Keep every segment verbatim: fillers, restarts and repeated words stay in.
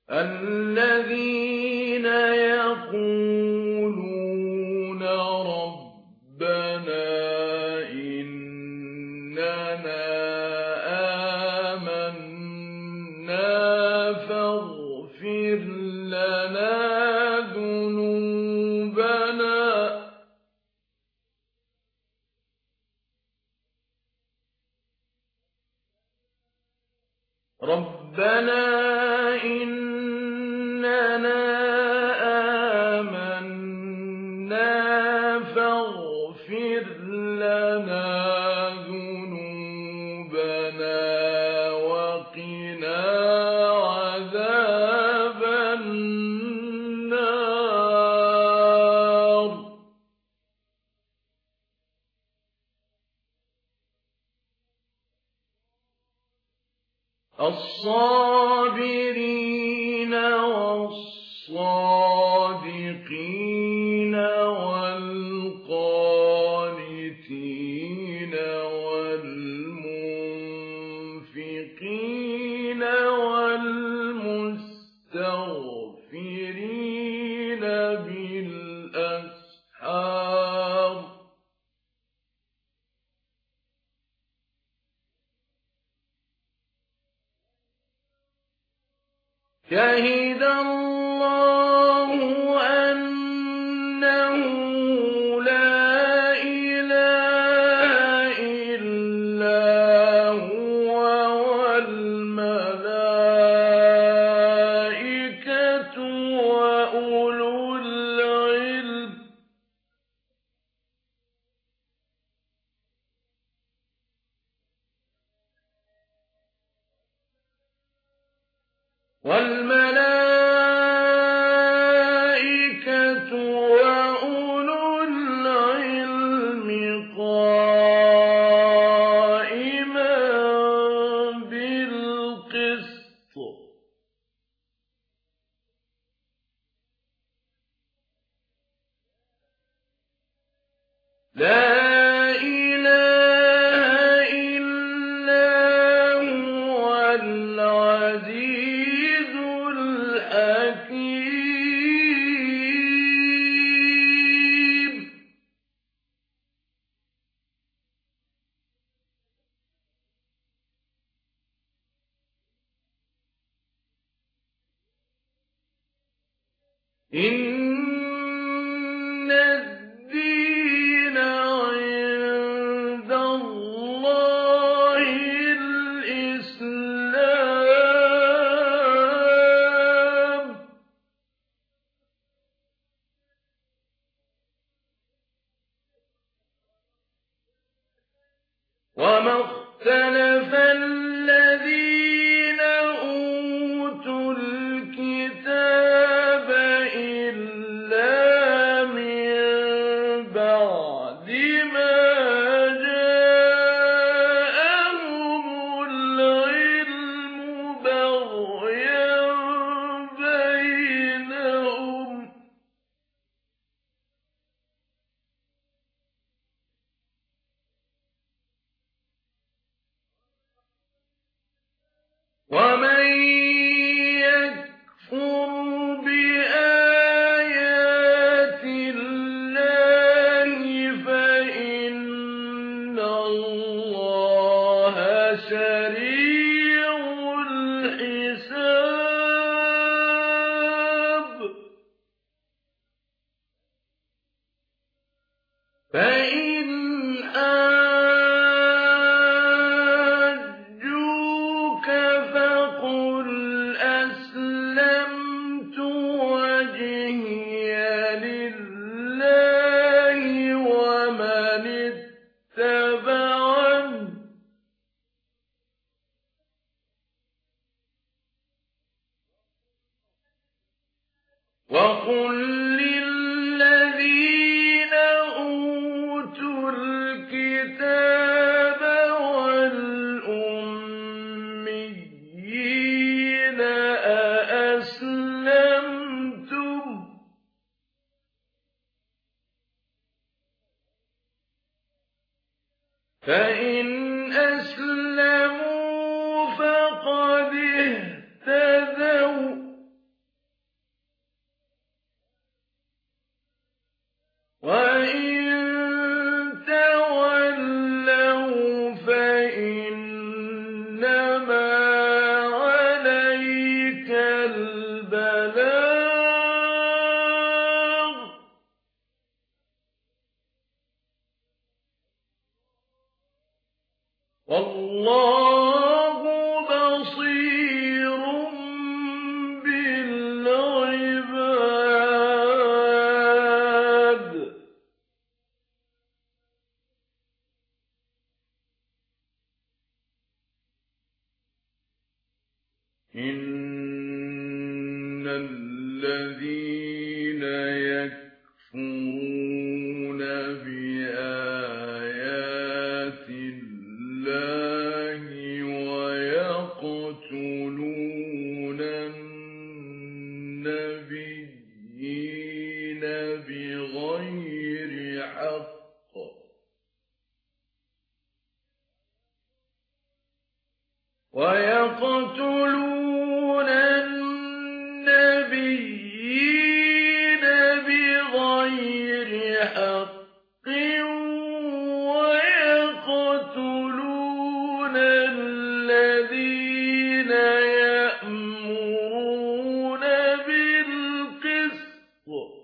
الذين يقولون ربنا إننا آمنا فاغفر لنا ذنوبنا ربنا إننا آمنا فاغفر لنا ذنوبنا وقنا عذاب النار الصابرين والصادقين والقانتين والمنفقين والمستغفرين بالأسحار شهد الله أنه لا إله إلا هو والملائكة وأولو العلم والملائكة وأولو العلم قائما بالقسط لا إله إلا هو العزيز الحكيم إن الدين عند الله الإسلام وما اختلف الذين أوتوا الكتاب إلا من بعد ما جاءهم العلم بغيا بينهم ومن يكفر بآيات الله فإن الله سريع الحساب فإن حاجوك فقل أسلمت وجهي لله ومن اتبعني وقل للذين أوتوا الكتاب والأميين أأسلمتم فإن أسلموا فقد اهتدوا إن الذين يكفرون بآيات الله ويقتلون النبيين بغير حق ويقتلون النبيين بغير حق ويقتلون الذين يأمرون بالقسط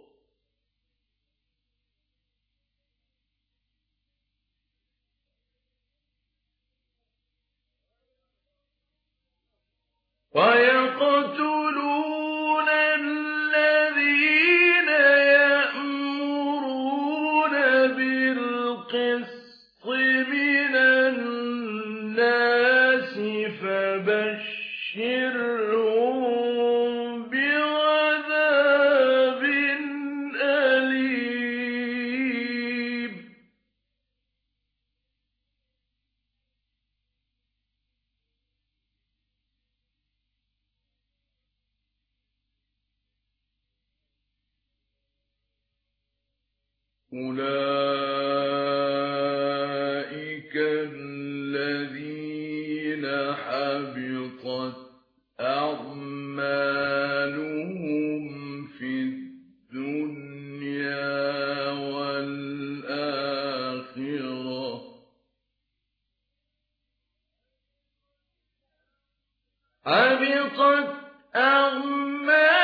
ويقتلون الذين يأمرون بالقسط من الناس فبشرهم بعذاب أليم. أولئك الذين حبطت أعمالهم في الدنيا والآخرة حبطت أعمالهم